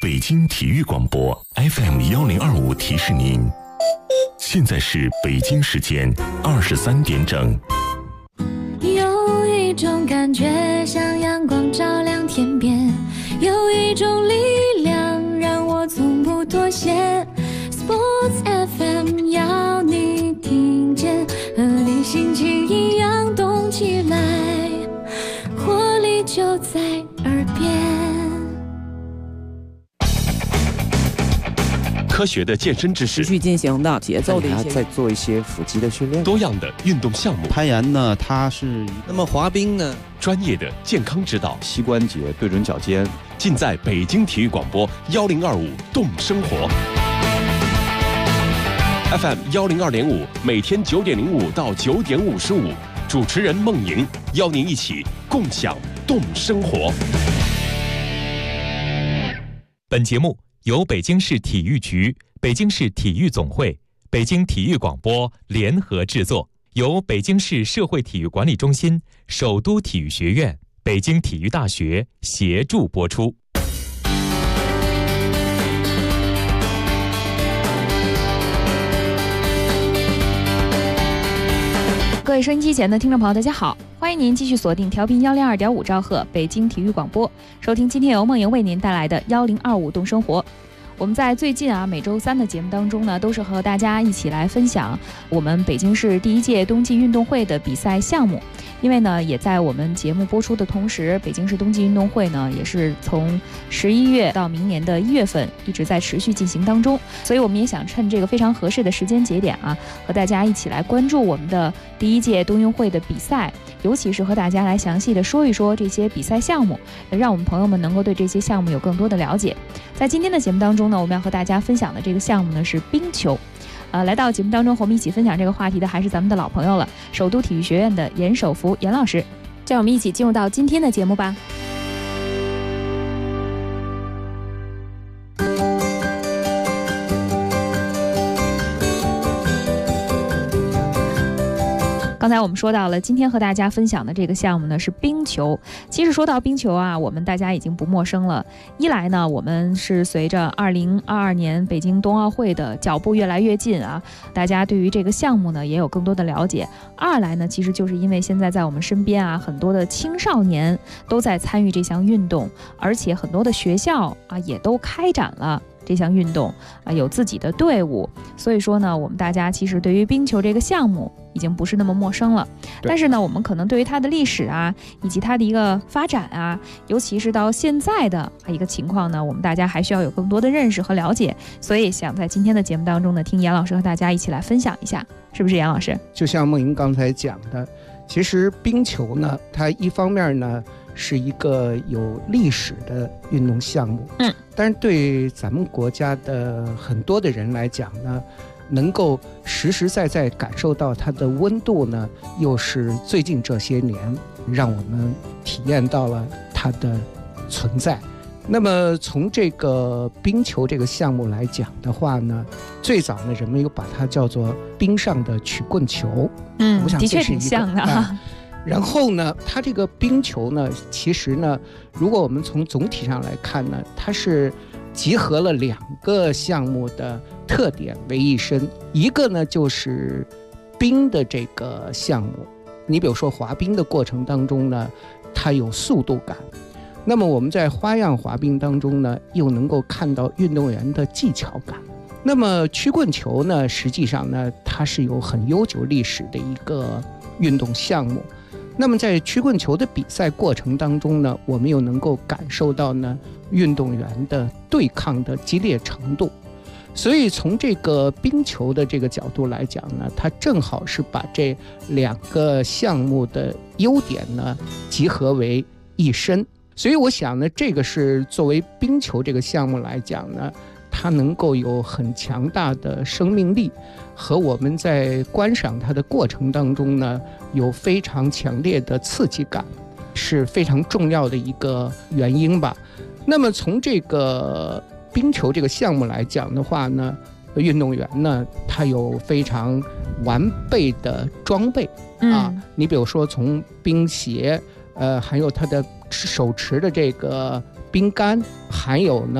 北京体育广播 FM1025提示您，现在是北京时间23点整。 有一种感觉像阳光照亮天边，有一种力量让我从不妥协。 Sports FM 要你听见，和你心情一样动起来，活力就在耳边。 科学的健身知识， 持续进行的节奏的一些， 再做一些腹肌的训练， 多样的运动项目。 攀岩呢，它是那么滑冰呢， 专业的健康指导， 膝关节对准脚尖， 尽在北京体育广播1025动生活。FM 102.5，每天9点05到9点55，主持人孟莹邀您一起共享动生活。 本节目由北京市体育局、北京市体育总会、北京体育广播联合制作，由北京市社会体育管理中心、首都体育学院、北京体育大学协助播出。 各位收音机前的听众朋友，大家好，欢迎您继续锁定调频102.5兆赫北京体育广播，收听今天由梦莹为您带来的1025动生活。我们在最近每周三的节目当中呢，都是和大家一起来分享我们北京市第1届冬季运动会的比赛项目。因为呢，也在我们节目播出的同时，北京市冬季运动会呢，也是从11月到明年的1月份一直在持续进行当中，所以我们也想趁这个非常合适的时间节点和大家一起来关注我们的第1届冬运会的比赛，尤其是和大家来详细的说一说这些比赛项目，让我们朋友们能够对这些项目有更多的了解。在今天的节目当中呢，我们要和大家分享的这个项目呢是冰球。来到节目当中和我们一起分享这个话题的还是咱们的老朋友了，首都体育学院的严守福严老师。这样我们一起进入到今天的节目吧。刚才我们说到了，今天和大家分享的这个项目呢是冰球。其实说到冰球我们大家已经不陌生了。一来呢，我们是随着2022年北京冬奥会的脚步越来越近大家对于这个项目呢也有更多的了解。二来呢，其实就是因为现在在我们身边很多的青少年都在参与这项运动，而且很多的学校也都开展了这项运动有自己的队伍，所以说呢，我们大家其实对于冰球这个项目已经不是那么陌生了。但是呢，我们可能对于它的历史以及它的一个发展尤其是到现在的一个情况呢，我们大家还需要有更多的认识和了解。所以想在今天的节目当中呢，听严老师和大家一起来分享一下，是不是严老师？ 就像梦莹刚才讲的，其实冰球呢，它一方面呢是一个有历史的运动项目，但是对咱们国家的很多的人来讲呢，能够实实在在感受到它的温度呢，又是最近这些年让我们体验到了它的存在。那么从这个冰球这个项目来讲的话呢，最早呢人们又把它叫做冰上的曲棍球，我想的确挺像的然后呢，它这个冰球呢，其实呢，如果我们从总体上来看呢，它是集合了2个项目的特点为一身。一个呢就是冰的这个项目，你比如说滑冰的过程当中呢，它有速度感。那么我们在花样滑冰当中呢，又能够看到运动员的技巧感。那么曲棍球呢，实际上呢，它是有很悠久历史的一个运动项目。那么在曲棍球的比赛过程当中呢，我们又能够感受到呢运动员的对抗的激烈程度。所以从这个冰球的这个角度来讲呢，它正好是把这2个项目的优点呢集合为一身。所以我想呢，这个是作为冰球这个项目来讲呢，它能够有很强大的生命力，和我们在观赏它的过程当中呢，有非常强烈的刺激感，是非常重要的一个原因吧。那么从这个冰球这个项目来讲的话呢，运动员呢，他有非常完备的装备你比如说从冰鞋，还有他的手持的这个冰杆，还有呢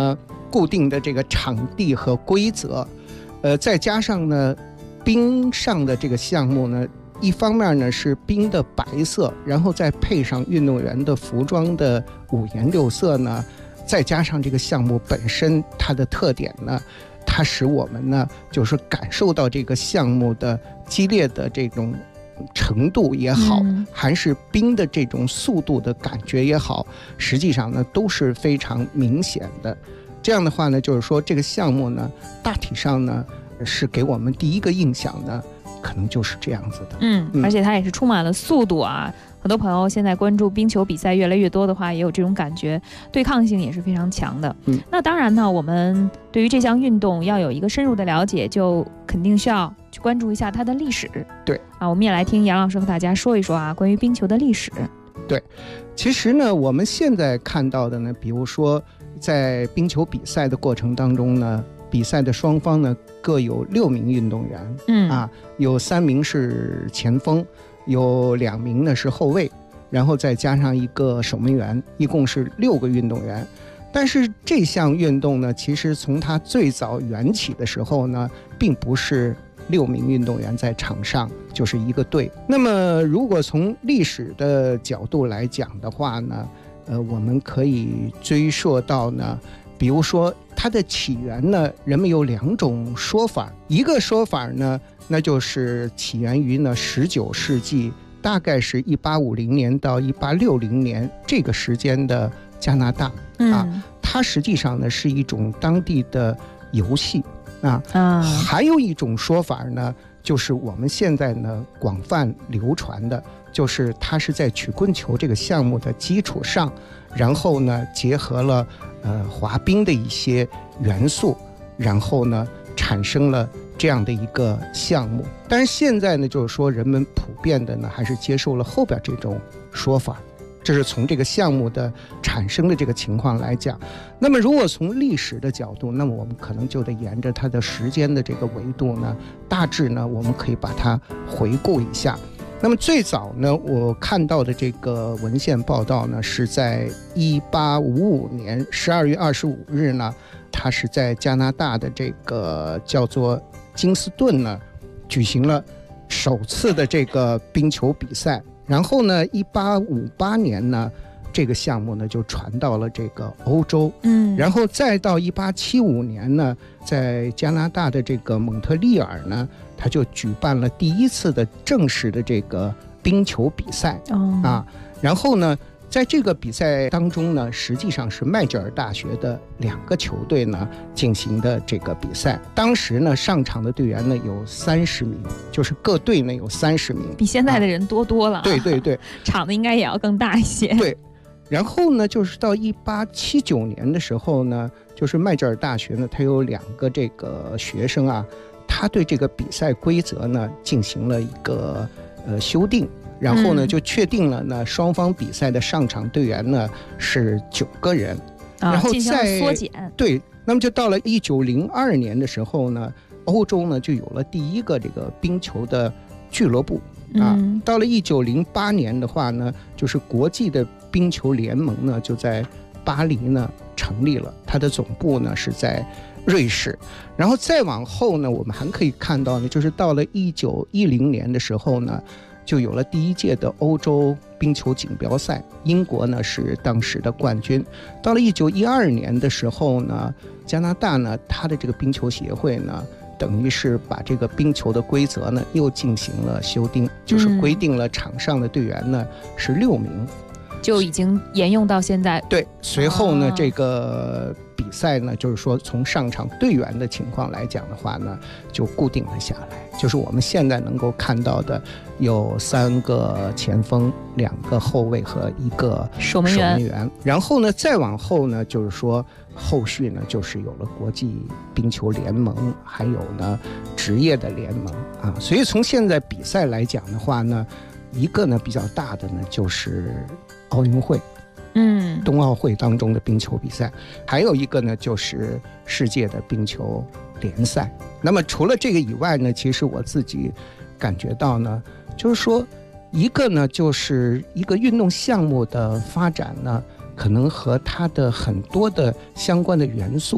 固定的这个场地和规则，再加上呢冰上的这个项目呢，一方面呢是冰的白色，然后再配上运动员的服装的五颜六色呢，再加上这个项目本身它的特点呢，它使我们呢就是感受到这个项目的激烈的这种程度也好，还是冰的这种速度的感觉也好，实际上呢都是非常明显的。这样的话呢，就是说这个项目呢大体上呢是给我们第一个印象呢可能就是这样子的。 而且它也是充满了速度啊。很多朋友现在关注冰球比赛越来越多的话，也有这种感觉，对抗性也是非常强的。那当然呢，我们对于这项运动要有一个深入的了解，就肯定需要去关注一下它的历史。 对啊，我们也来听杨老师和大家说一说啊，关于冰球的历史。 对，其实呢，我们现在看到的呢，比如说在冰球比赛的过程当中呢，比赛的双方呢各有6名运动员，有3名是前锋，有2名呢是后卫，然后再加上一个守门员，一共是6个运动员。但是这项运动呢，其实从它最早缘起的时候呢，并不是6名运动员在场上，就是一个队。那么如果从历史的角度来讲的话呢，我们可以追溯到呢，比如说它的起源呢，人们有2种说法。一个说法呢，那就是起源于呢19世纪，大概是1850年到1860年这个时间的加拿大它实际上呢是一种当地的游戏还有一种说法呢，就是我们现在呢广泛流传的，就是它是在曲棍球这个项目的基础上，然后呢结合了滑冰的一些元素，然后呢产生了这样的一个项目。但是现在呢，就是说人们普遍的呢还是接受了后边这种说法。这是从这个项目的产生的这个情况来讲。那么如果从历史的角度，那么我们可能就得沿着它的时间的这个维度呢，大致呢我们可以把它回顾一下。那么最早呢，我看到的这个文献报道呢，是在1855年12月25日呢，它是在加拿大的这个叫做金斯顿呢，举行了首次的这个冰球比赛。然后呢1858年呢，这个项目呢就传到了这个欧洲，然后再到1875年呢，在加拿大的这个蒙特利尔呢，他就举办了第一次的正式的这个冰球比赛然后呢在这个比赛当中呢，实际上是麦吉尔大学的2个球队呢进行的这个比赛。当时呢上场的队员呢有30名，就是各队呢有30名， 比现在的人多了对对对， 场子应该也要更大一些。 对，然后呢就是到1879年的时候呢，就是麦吉尔大学呢，它有2个这个学生他对这个比赛规则呢进行了一个修订。然后呢就确定了呢双方比赛的上场队员呢是9个人，然后进行了缩减。 对，那么就到了1902年的时候呢，欧洲呢就有了第一个这个冰球的俱乐部到了1908年的话呢，就是国际的冰球联盟呢就在巴黎呢成立了，它的总部呢是在瑞士。然后再往后呢，我们还可以看到呢，就是到了1910年的时候呢，就有了第1届的欧洲冰球锦标赛，英国呢是当时的冠军。到了1912年的时候呢，加拿大呢它的这个冰球协会呢，等于是把这个冰球的规则呢又进行了修订，就是规定了场上的队员呢是6名， 就已经沿用到现在。 对，随后呢这个比赛呢，就是说从上场队员的情况来讲的话呢，就固定了下来，就是我们现在能够看到的有3个前锋、2个后卫和1个守门员。然后呢再往后呢，就是说后续呢就是有了国际冰球联盟，还有呢职业的联盟所以从现在比赛来讲的话呢，一个呢比较大的呢就是奥运会，冬奥会当中的冰球比赛，还有一个呢就是世界的冰球联赛。那么除了这个以外呢，其实我自己感觉到呢，就是说一个呢就是一个运动项目的发展呢，可能和它的很多的相关的元素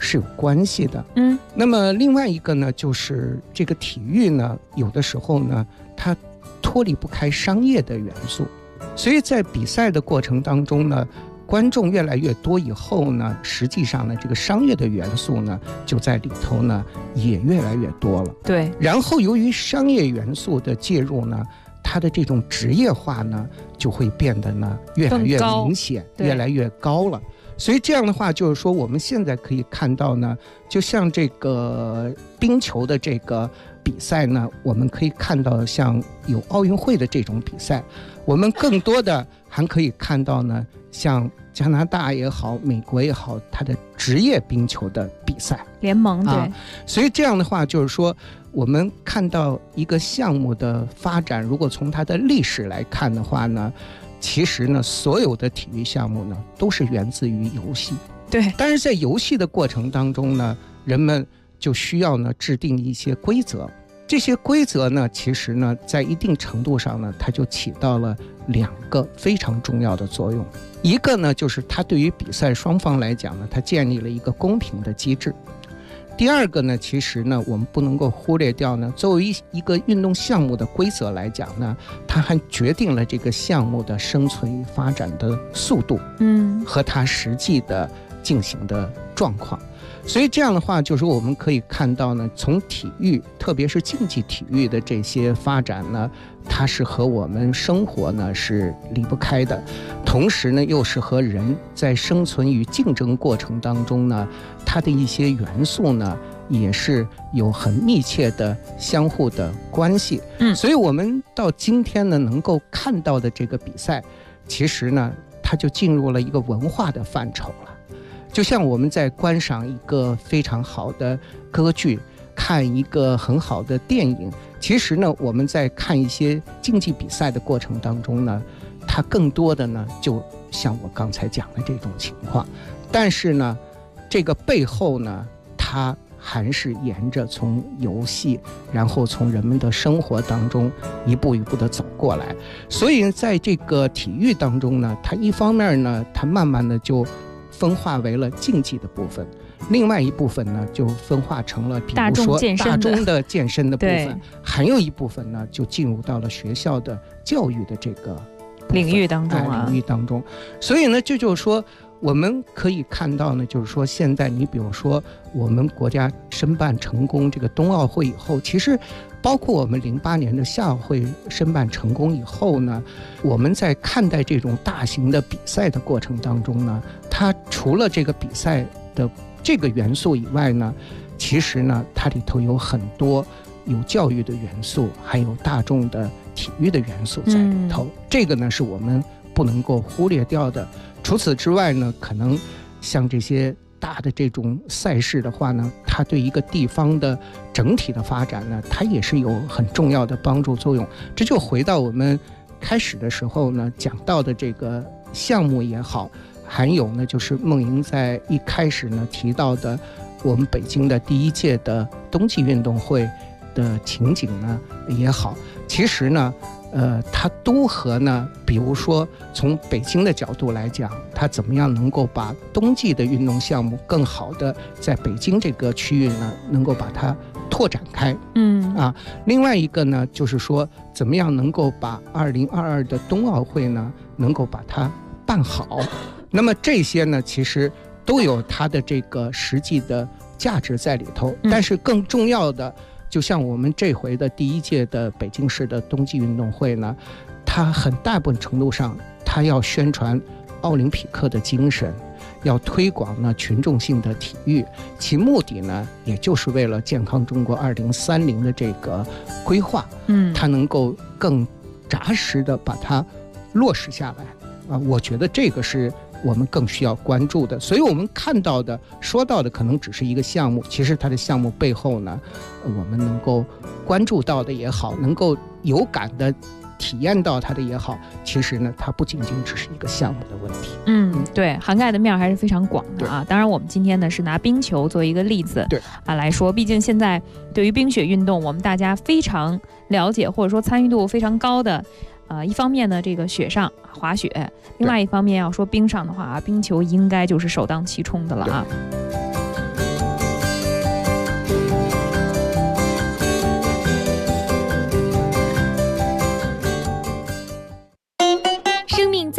是有关系的。那么另外一个呢，就是这个体育呢，有的时候呢，它脱离不开商业的元素，所以在比赛的过程当中呢，观众越来越多以后呢，实际上呢，这个商业的元素呢，就在里头呢也越来越多了。 对。 然后由于商业元素的介入呢，它的这种职业化呢，就会变得呢越来越明显，越来越高了。所以这样的话，就是说我们现在可以看到呢，就像这个冰球的这个比赛呢，我们可以看到像有奥运会的这种比赛，我们更多的还可以看到呢，像加拿大也好，美国也好，它的职业冰球的比赛联盟。对。 所以这样的话，就是说我们看到一个项目的发展，如果从它的历史来看的话呢，其实呢，所有的体育项目呢，都是源自于游戏。 对。 但是在游戏的过程当中呢，人们就需要呢制定一些规则。这些规则呢，其实呢，在一定程度上呢，它就起到了2个非常重要的作用。一个呢，就是它对于比赛双方来讲呢，它建立了一个公平的机制。第二个呢，其实呢，我们不能够忽略掉呢，作为一个运动项目的规则来讲呢，它还决定了这个项目的生存与发展的速度，和它实际的进行的状况。所以这样的话，就是我们可以看到呢，从体育，特别是竞技体育的这些发展呢，它是和我们生活呢是离不开的，同时呢，又是和人在生存与竞争过程当中呢，它的一些元素呢，也是有很密切的相互的关系。所以我们到今天呢，能够看到的这个比赛，其实呢，它就进入了一个文化的范畴了。就像我们在观赏一个非常好的歌剧，看一个很好的电影，其实呢，我们在看一些竞技比赛的过程当中呢，它更多的呢，就像我刚才讲的这种情况。但是呢，这个背后呢，它还是沿着从游戏，然后从人们的生活当中一步一步的走过来。所以在这个体育当中呢，它一方面呢，它慢慢的就分化为了竞技的部分，另外一部分呢就分化成了比如说大众的健身的部分，还有一部分呢就进入到了学校的教育的这个领域当中。 所以呢，这就是说我们可以看到呢，就是说现在你比如说我们国家申办成功这个冬奥会以后，其实包括我们08年的夏奥会申办成功以后呢，我们在看待这种大型的比赛的过程当中呢，它除了这个比赛的这个元素以外呢，其实呢，它里头有很多有教育的元素，还有大众的体育的元素在里头。这个呢，是我们不能够忽略掉的。除此之外呢，可能像这些大的这种赛事的话呢，它对一个地方的整体的发展呢，它也是有很重要的帮助作用。这就回到我们开始的时候呢讲到的这个项目也好，还有呢就是孟莹在一开始呢提到的我们北京的第1届的冬季运动会的情景呢也好，其实呢它都和呢，比如说从北京的角度来讲，它怎么样能够把冬季的运动项目更好的在北京这个区域呢，能够把它拓展开。另外一个呢，就是说怎么样能够把2022的冬奥会呢，能够把它办好。那么这些呢，其实都有它的这个实际的价值在里头。但是更重要的，就像我们这回的第1届的北京市的冬季运动会呢，它很大部分程度上，它要宣传奥林匹克的精神，要推广呢群众性的体育，其目的呢，也就是为了健康中国2030的这个规划，它能够更扎实的把它落实下来。我觉得这个是我们更需要关注的。所以我们看到的说到的可能只是一个项目，其实它的项目背后呢，我们能够关注到的也好，能够有感的体验到它的也好，其实呢它不仅仅只是一个项目的问题。 对，涵盖的面还是非常广的啊。当然我们今天呢是拿冰球作为一个例子来说，毕竟现在对于冰雪运动我们大家非常了解，或者说参与度非常高的一方面呢这个雪上滑雪，另外一方面要说冰上的话，冰球应该就是首当其冲的了啊。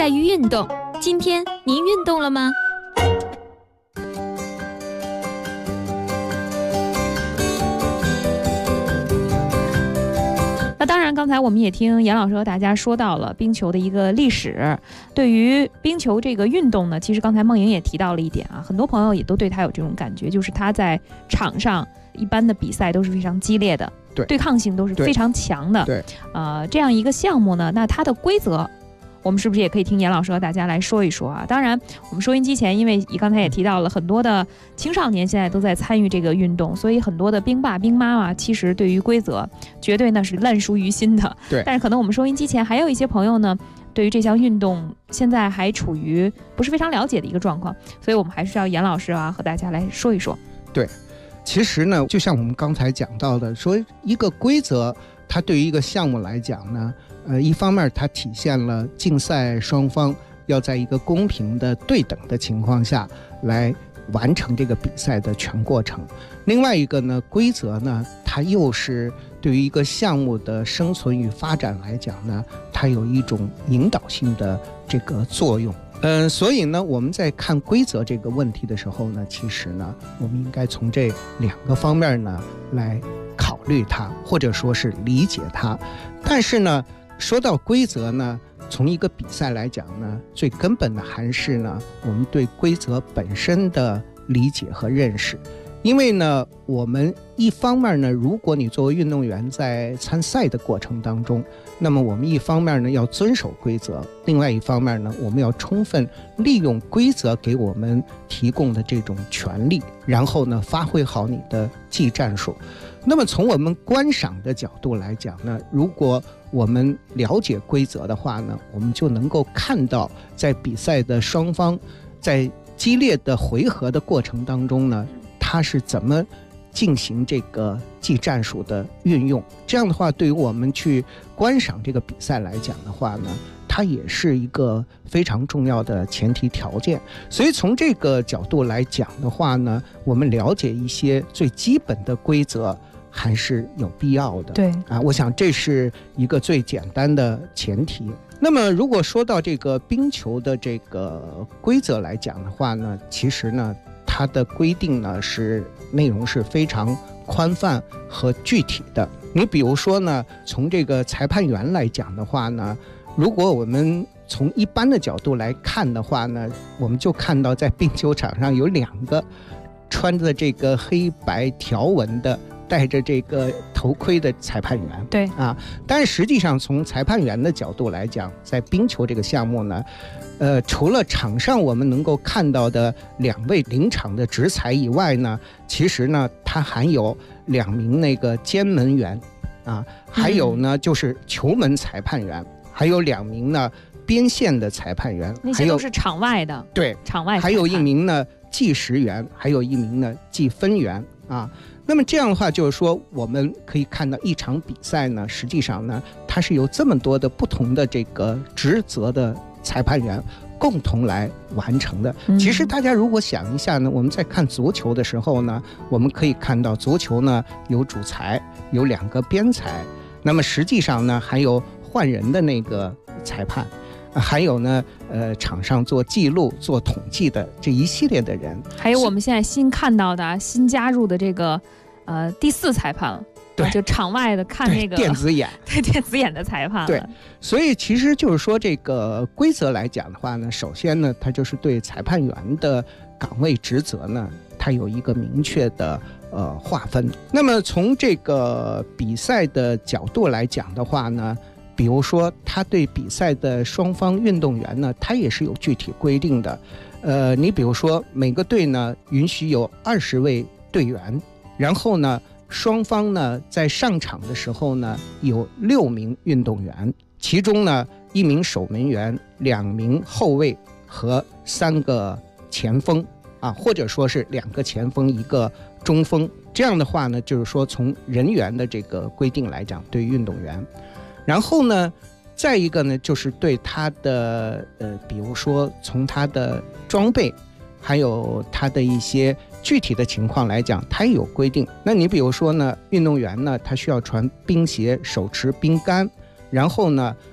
在于运动。今天您运动了吗？ 那当然，刚才我们也听严老师和大家说到了冰球的一个历史。对于冰球这个运动呢，其实刚才梦莹也提到了一点啊，很多朋友也都对他有这种感觉，就是他在场上一般的比赛都是非常激烈的，对抗性都是非常强的。 对， 这样一个项目呢，那它的规则，我们是不是也可以听严老师和大家来说一说啊？当然，我们收音机前，因为刚才也提到了很多的青少年现在都在参与这个运动，所以很多的兵爸兵妈啊，其实对于规则绝对那是烂熟于心的。 对， 但是可能我们收音机前还有一些朋友呢，对于这项运动现在还处于不是非常了解的一个状况，所以我们还是要严老师啊和大家来说一说。 对，其实呢，就像我们刚才讲到的，说一个规则，它对于一个项目来讲呢，一方面它体现了竞赛双方要在一个公平的对等的情况下来完成这个比赛的全过程，另外一个呢，规则呢，它又是对于一个项目的生存与发展来讲呢，它有一种引导性的这个作用。所以呢，我们在看规则这个问题的时候呢，其实呢，我们应该从这两个方面呢来考虑它，或者说是理解它。但是呢，说到规则呢，从一个比赛来讲呢，最根本的还是呢，我们对规则本身的理解和认识。因为呢，我们一方面呢，如果你作为运动员在参赛的过程当中，那么我们一方面呢要遵守规则，另外一方面呢，我们要充分利用规则给我们提供的这种权利，然后呢，发挥好你的技战术。那么从我们观赏的角度来讲呢，如果我们了解规则的话呢，我们就能够看到在比赛的双方在激烈的回合的过程当中呢，它是怎么进行这个技战术的运用。这样的话，对于我们去观赏这个比赛来讲的话呢，它也是一个非常重要的前提条件。所以从这个角度来讲的话呢，我们了解一些最基本的规则还是有必要的。 对啊，我想这是一个最简单的前提。那么如果说到这个冰球的这个规则来讲的话呢，其实呢，它的规定呢是内容是非常宽泛和具体的。你比如说呢，从这个裁判员来讲的话呢，如果我们从一般的角度来看的话呢，我们就看到在冰球场上有两个穿着这个黑白条纹的戴着这个头盔的裁判员。 对啊，但是实际上从裁判员的角度来讲，在冰球这个项目呢，除了场上我们能够看到的2位临场的执裁以外呢，其实呢，它还有2名那个监门员啊，还有呢就是球门裁判员，还有2名呢边线的裁判员， 那些都是场外的。 对， 场外裁判， 还有1名呢计时员，还有1名呢计分员啊。那么这样的话，就是说我们可以看到一场比赛呢，实际上呢，它是由这么多的不同的这个职责的裁判员共同来完成的。其实大家如果想一下呢，我们在看足球的时候呢，我们可以看到足球呢有主裁，有2个边裁，那么实际上呢还有换人的那个裁判，还有呢场上做记录做统计的这一系列的人， 还有我们现在新看到的新加入的这个第4裁判了。 对， 就场外的看那个电子眼， 对电子眼的裁判了。 对，所以其实就是说，这个规则来讲的话呢，首先呢，它就是对裁判员的岗位职责呢，它有一个明确的划分。那么从这个比赛的角度来讲的话呢，比如说他对比赛的双方运动员呢，他也是有具体规定的。你比如说每个队呢允许有20位队员，然后呢双方呢在上场的时候呢有6名运动员，其中呢1名守门员、2名后卫和3个前锋啊，或者说是2个前锋1个中锋。这样的话呢，就是说从人员的这个规定来讲，对运动员。然后呢再一个呢就是对他的比如说从他的装备还有他的一些具体的情况来讲，他也有规定。那你比如说呢，运动员呢他需要穿冰鞋，手持冰杆，然后呢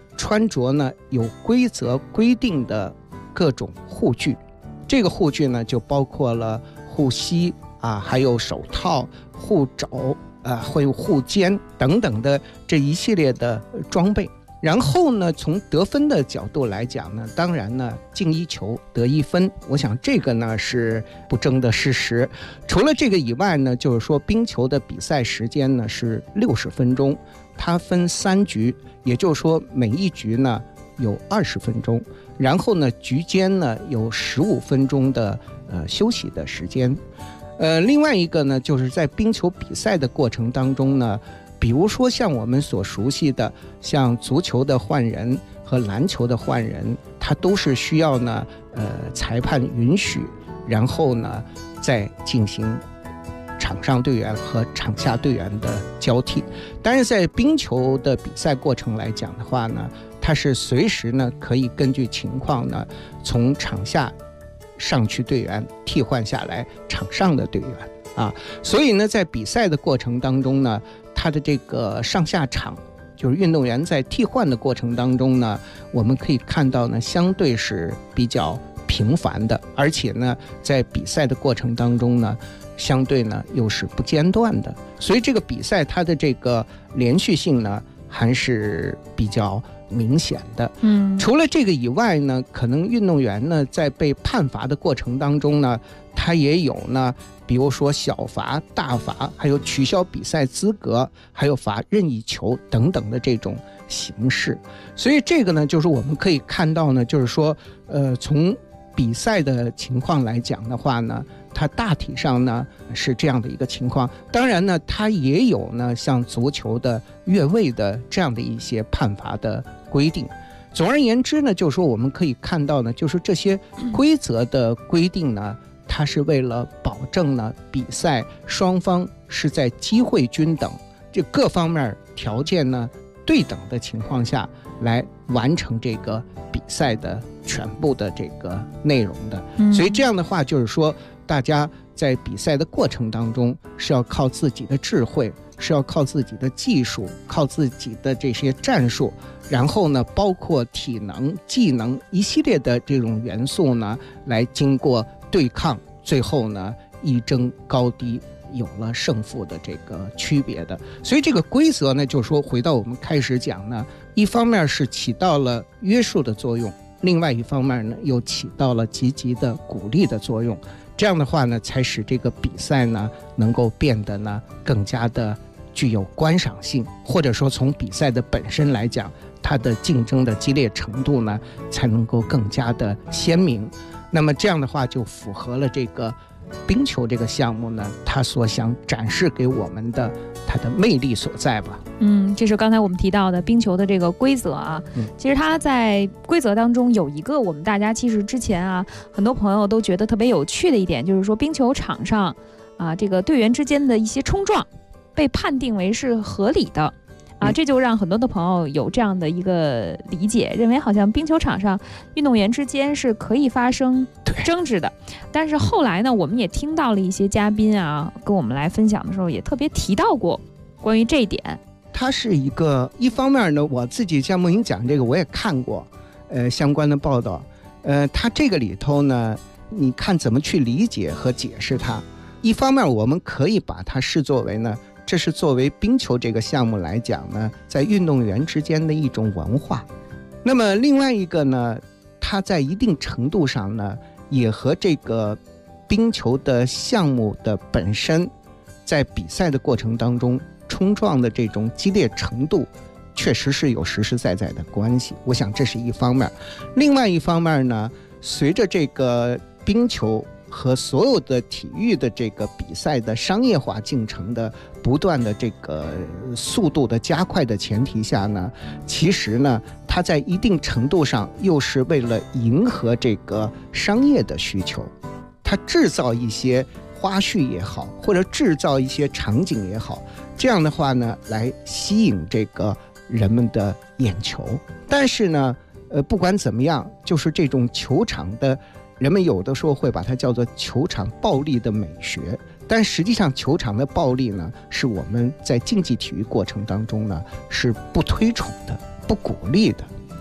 穿着呢有规则规定的各种护具，这个护具呢就包括了护膝还有手套、护肘会有护肩等等的这一系列的装备。然后呢，从得分的角度来讲呢，当然呢，进1球得1分，我想这个呢是不争的事实。除了这个以外呢，就是说冰球的比赛时间呢是60分钟，它分3局，也就是说每一局呢有20分钟，然后呢局间呢有15分钟的休息的时间。另外一个呢，就是在冰球比赛的过程当中呢，比如说像我们所熟悉的像足球的换人和篮球的换人，它都是需要呢裁判允许，然后呢再进行场上队员和场下队员的交替。但是在冰球的比赛过程来讲的话呢，它是随时呢可以根据情况呢从场下上去队员替换下来场上的队员所以呢在比赛的过程当中呢，它的这个上下场就是运动员在替换的过程当中呢，我们可以看到呢相对是比较频繁的，而且呢在比赛的过程当中呢相对呢又是不间断的，所以这个比赛它的这个连续性呢还是比较明显的。除了这个以外呢，可能运动员呢在被判罚的过程当中呢，他也有呢比如说小罚、大罚，还有取消比赛资格，还有罚任意球等等的这种形式。所以这个呢就是我们可以看到呢，就是说从比赛的情况来讲的话呢，它大体上呢是这样的一个情况。当然呢它也有呢像足球的越位的这样的一些判罚的规定。总而言之呢，就是说我们可以看到呢，就是这些规则的规定呢，它是为了保证呢比赛双方是在机会均等，这各方面条件呢对等的情况下来完成这个比赛的全部的这个内容的。所以这样的话就是说，大家在比赛的过程当中是要靠自己的智慧，是要靠自己的技术，靠自己的这些战术，然后呢包括体能、技能一系列的这种元素呢来经过对抗，最后呢一争高低，有了胜负的这个区别的。所以这个规则呢，就是说回到我们开始讲呢，一方面是起到了约束的作用，另外一方面呢又起到了积极的鼓励的作用。这样的话呢，才使这个比赛呢能够变得呢更加的具有观赏性，或者说从比赛的本身来讲，它的竞争的激烈程度呢才能够更加的鲜明。那么这样的话就符合了这个冰球这个项目呢它所想展示给我们的它的魅力所在吧。 这是刚才我们提到的冰球的这个规则啊。其实它在规则当中有一个我们大家其实之前啊很多朋友都觉得特别有趣的一点，就是说冰球场上这个队员之间的一些冲撞被判定为是合理的这就让很多的朋友有这样的一个理解，认为好像冰球场上运动员之间是可以发生争执的。但是后来呢，我们也听到了一些嘉宾跟我们来分享的时候，也特别提到过关于这一点。 它是一方面呢，我自己像梦莹讲这个我也看过相关的报道。它这个里头呢，你看怎么去理解和解释它。一方面我们可以把它视作为呢，这是作为冰球这个项目来讲呢，在运动员之间的一种文化。那么另外一个呢，它在一定程度上呢，也和这个冰球的项目的本身在比赛的过程当中冲撞的这种激烈程度确实是有实实在在的关系。我想这是一方面。另外一方面呢，随着这个冰球和所有的体育的这个比赛的商业化进程的不断的这个速度的加快的前提下呢，其实呢它在一定程度上又是为了迎合这个商业的需求，它制造一些花絮也好，或者制造一些场景也好，这样的话呢来吸引这个人们的眼球。但是呢不管怎么样，就是这种球场的人们有的时候会把它叫做球场暴力的美学，但实际上球场的暴力呢，是我们在竞技体育过程当中呢是不推崇的、不鼓励的。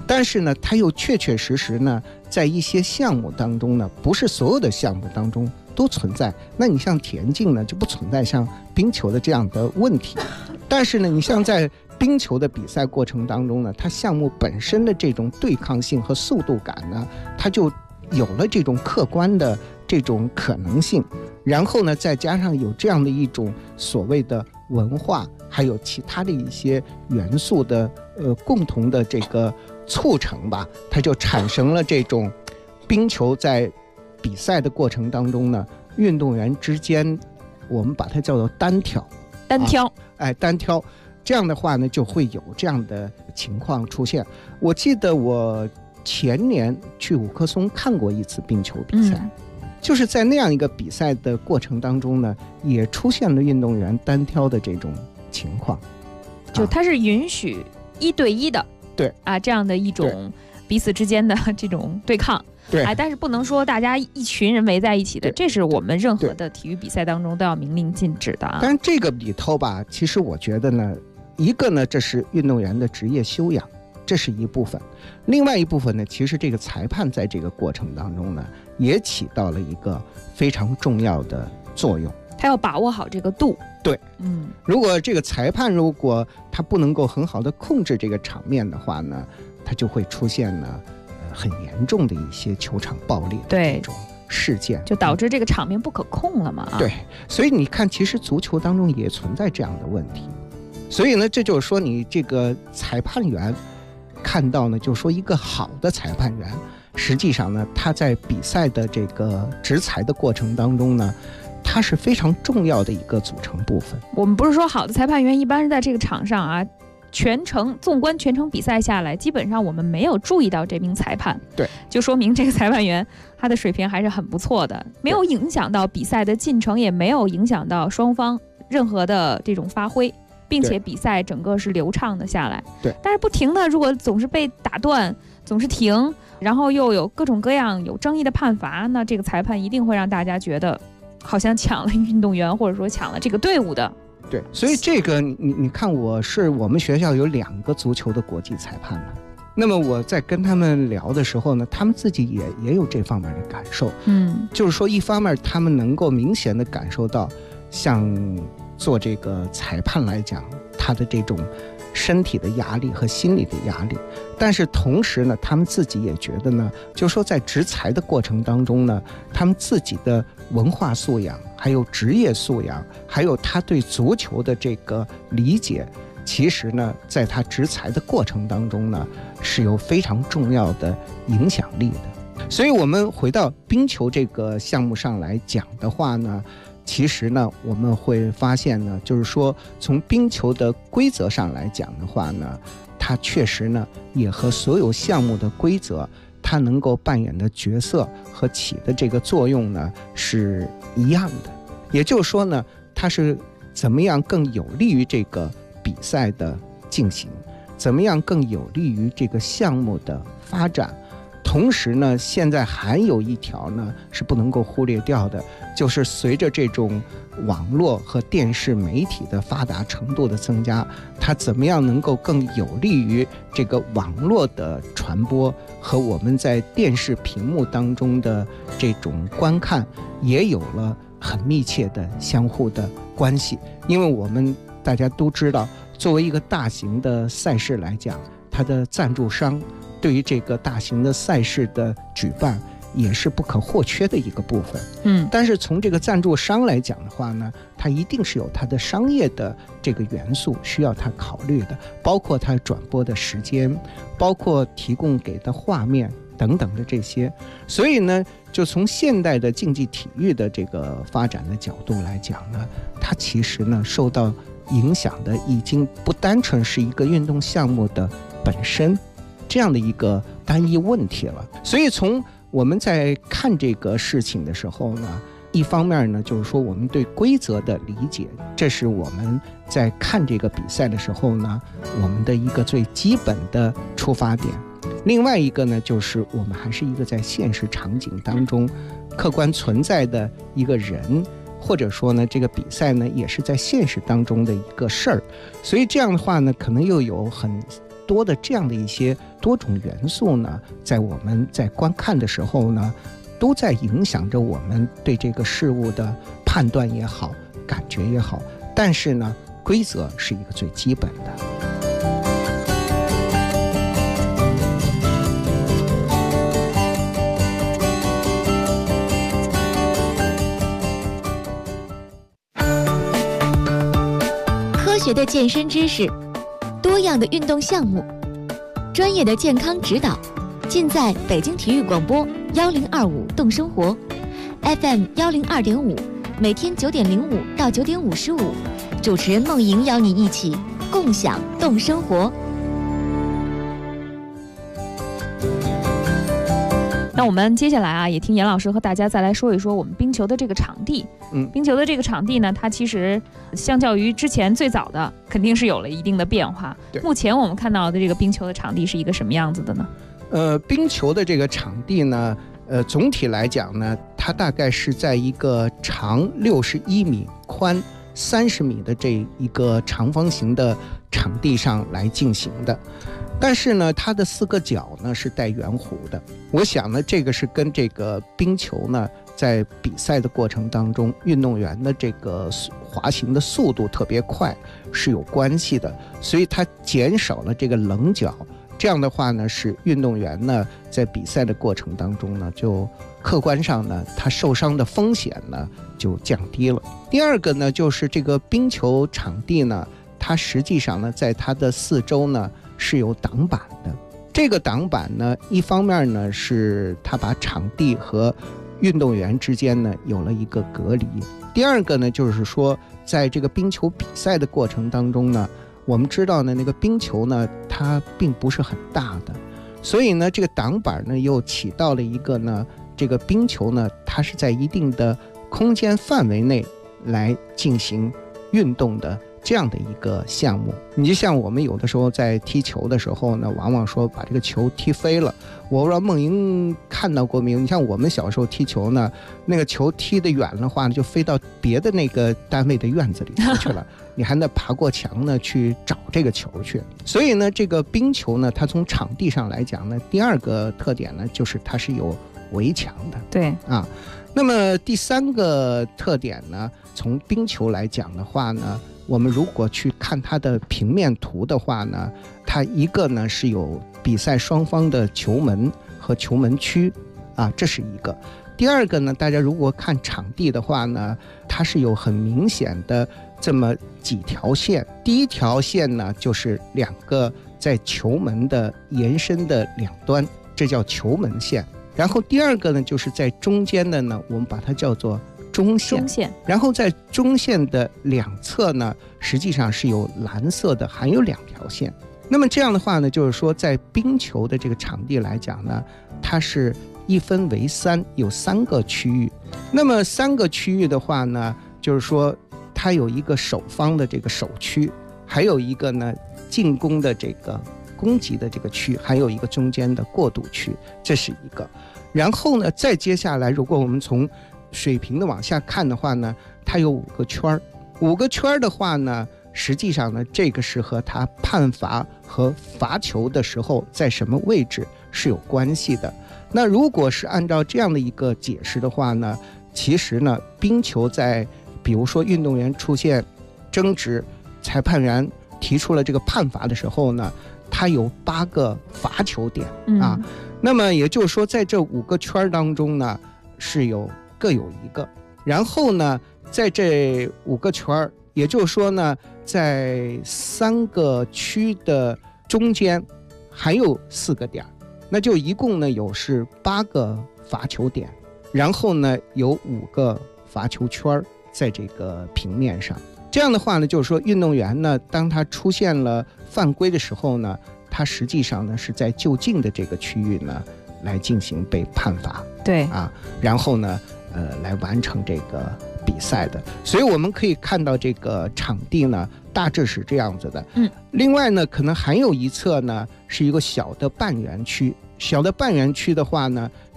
但是呢，它又确确实实呢，在一些项目当中呢，不是所有的项目当中都存在。那你像田径呢，就不存在像冰球的这样的问题。但是呢，你像在冰球的比赛过程当中呢，它项目本身的这种对抗性和速度感呢，它就有了这种客观的这种可能性。然后呢，再加上有这样的一种所谓的文化，还有其他的一些元素的共同的这个促成吧，它就产生了这种冰球在比赛的过程当中呢，运动员之间我们把它叫做单挑，单挑，这样的话呢，就会有这样的情况出现。我记得我前年去五棵松看过一次冰球比赛，就是在那样一个比赛的过程当中呢，也出现了运动员单挑的这种情况， 就它是允许1对1的， 对啊，这样的一种彼此之间的这种对抗， 对， 但是不能说大家一群人围在一起的，这是我们任何的体育比赛当中都要明令禁止的啊。 但这个里头吧，其实我觉得呢，一个呢，这是运动员的职业修养，这是一部分；另外一部分呢，其实这个裁判在这个过程当中呢，也起到了一个非常重要的作用。 他要把握好这个度。 对，如果这个裁判如果他不能够很好的控制这个场面的话呢，他就会出现呢很严重的一些球场暴力的这种事件， 就导致这个场面不可控了嘛。 对，所以你看，其实足球当中也存在这样的问题。所以呢，这就是说，你这个裁判员看到呢，就是说一个好的裁判员，实际上呢，他在比赛的这个执裁的过程当中呢，它是非常重要的一个组成部分。 我们不是说好的裁判员一般是在这个场上啊，纵观全程比赛下来，基本上我们没有注意到这名裁判， 对， 就说明这个裁判员他的水平还是很不错的，没有影响到比赛的进程，也没有影响到双方任何的这种发挥，并且比赛整个是流畅的下来。 对， 但是不停的，如果总是被打断，总是停，然后又有各种各样有争议的判罚，那这个裁判一定会让大家觉得好像抢了运动员，或者说抢了这个队伍的。 对，所以这个你看，我们学校有2个足球的国际裁判了。那么我在跟他们聊的时候呢，他们自己也有这方面的感受。就是说一方面他们能够明显的感受到，像做这个裁判来讲，他的这种身体的压力和心理的压力，但是同时呢，他们自己也觉得呢，就是说在执裁的过程当中呢，他们自己的文化素养，还有职业素养，还有他对足球的这个理解，其实呢，在他执裁的过程当中呢，是有非常重要的影响力的。所以我们回到冰球这个项目上来讲的话呢，其实呢，我们会发现呢，就是说从冰球的规则上来讲的话呢，它确实呢也和所有项目的规则，它能够扮演的角色和起的这个作用呢是一样的。也就是说呢，它是怎么样更有利于这个比赛的进行，怎么样更有利于这个项目的发展。同时呢，现在还有一条呢是不能够忽略掉的，就是随着这种网络和电视媒体的发达程度的增加，它怎么样能够更有利于这个网络的传播和我们在电视屏幕当中的这种观看也有了很密切的相互的关系。因为我们大家都知道，作为一个大型的赛事来讲，它的赞助商对于这个大型的赛事的举办也是不可或缺的一个部分。但是从这个赞助商来讲的话呢，它一定是有它的商业的这个元素需要它考虑的，包括它转播的时间，包括提供给的画面等等的这些。所以呢，就从现代的竞技体育的这个发展的角度来讲呢，它其实呢受到影响的已经不单纯是一个运动项目的本身这样的一个单一问题了。所以从我们在看这个事情的时候呢，一方面呢，就是说我们对规则的理解，这是我们在看这个比赛的时候呢，我们的一个最基本的出发点。另外一个呢，就是我们还是一个在现实场景当中客观存在的一个人，或者说呢，这个比赛呢也是在现实当中的一个事儿。所以这样的话呢，可能又有很多的这样的一些多种元素呢，在我们在观看的时候呢，都在影响着我们对这个事物的判断也好，感觉也好。但是呢，规则是一个最基本的。 科学的健身知识，多样的运动项目，专业的健康指导，尽在北京体育广播1025动生活 FM 102.5，每天9点05到9点55，主持人梦莹邀你一起共享动生活。 那我们接下来啊，也听严老师和大家再来说一说我们冰球的这个场地。冰球的这个场地呢，它其实相较于之前最早的，肯定是有了一定的变化。目前我们看到的这个冰球的场地是一个什么样子的呢？ 冰球的这个场地呢，总体来讲呢，它大概是在一个长61米、宽30米的这一个长方形的场地上来进行的。但是呢，它的4个角呢是带圆弧的。我想呢，这个是跟这个冰球呢在比赛的过程当中，运动员的这个滑行的速度特别快是有关系的，所以它减少了这个棱角。这样的话呢，使运动员呢在比赛的过程当中呢，就客观上呢，他受伤的风险呢就降低了。第二个呢，就是这个冰球场地呢，它实际上呢，在它的4周呢是有挡板的。这个挡板呢，一方面呢是它把场地和运动员之间呢有了一个隔离。第二个呢，就是说在这个冰球比赛的过程当中呢，我们知道呢，那个冰球呢它并不是很大的，所以呢这个挡板呢又起到了一个呢，这个冰球呢它是在一定的空间范围内来进行运动的这样的一个项目。你就像我们有的时候在踢球的时候呢，往往说把这个球踢飞了。我不知道梦莹看到过没有，你像我们小时候踢球呢，那个球踢得远的话呢，就飞到别的那个单位的院子里头去了你还得爬过墙呢去找这个球去。所以呢，这个冰球呢，它从场地上来讲呢，第二个特点呢，就是它是有围墙的。 对啊，那么第3个特点呢，从冰球来讲的话呢，我们如果去看它的平面图的话呢，它一个呢是有比赛双方的球门和球门区啊，这是一个。第二个呢，大家如果看场地的话呢，它是有很明显的这么几条线。第一条线呢，就是2个在球门的延伸的两端，这叫球门线。然后第二个呢，就是在中间的呢，我们把它叫做中线。然后在中线的两侧呢，实际上是有蓝色的，还有2条线。那么这样的话呢，就是说在冰球的这个场地来讲呢，它是一分为3，有3个区域。那么3个区域的话呢，就是说它有一个守方的这个守区，还有一个呢进攻的这个攻击的这个区，还有一个中间的过渡区，这是一个。然后呢，再接下来，如果我们从水平的往下看的话呢，它有5个圈，5个圈的话呢，实际上呢，这个是和它判罚和罚球的时候在什么位置是有关系的。那如果是按照这样的一个解释的话呢，其实呢，冰球在比如说运动员出现争执，裁判员提出了这个判罚的时候呢，它有8个罚球点啊。那么也就是说，在这5个圈当中呢，是各有1个。然后呢，在这5个圈，也就是说呢，在3个区的中间还有4个点，那就一共呢有是8个罚球点，然后呢有5个罚球圈在这个平面上。这样的话呢，就是说运动员呢，当他出现了犯规的时候呢，他实际上呢是在就近的这个区域呢来进行被判罚， 对啊，然后呢来完成这个比赛的。所以我们可以看到这个场地呢大致是这样子的。另外呢，可能还有一侧呢是一个小的半圆区。小的半圆区的话呢，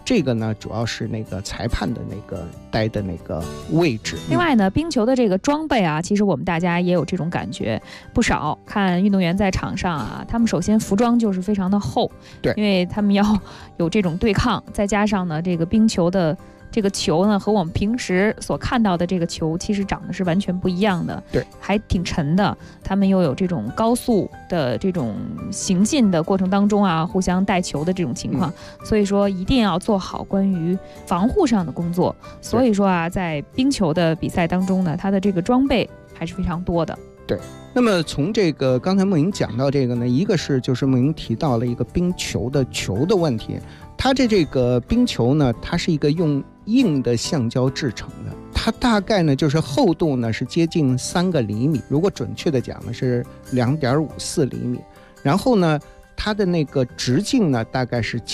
这个呢主要是那个裁判的那个待的那个位置。 另外呢，冰球的这个装备啊，其实我们大家也有这种感觉，不少看运动员在场上啊，他们首先服装就是非常的厚， 对， 因为他们要有这种对抗，再加上呢这个冰球的这个球呢，和我们平时所看到的这个球其实长得是完全不一样的， 对， 还挺沉的。他们又有这种高速的这种行进的过程当中啊，互相带球的这种情况，所以说一定要做好关于防护上的工作。所以说啊，在冰球的比赛当中呢，它的这个装备还是非常多的。 对，那么从这个刚才梦莹讲到这个呢，一个是就是梦莹提到了一个冰球的球的问题，它这个冰球呢，它是一个用硬的橡胶制成的，它大概呢就是厚度呢是接近3个厘米，如果准确的讲呢是2.54厘米，然后呢它的那个直径呢大概是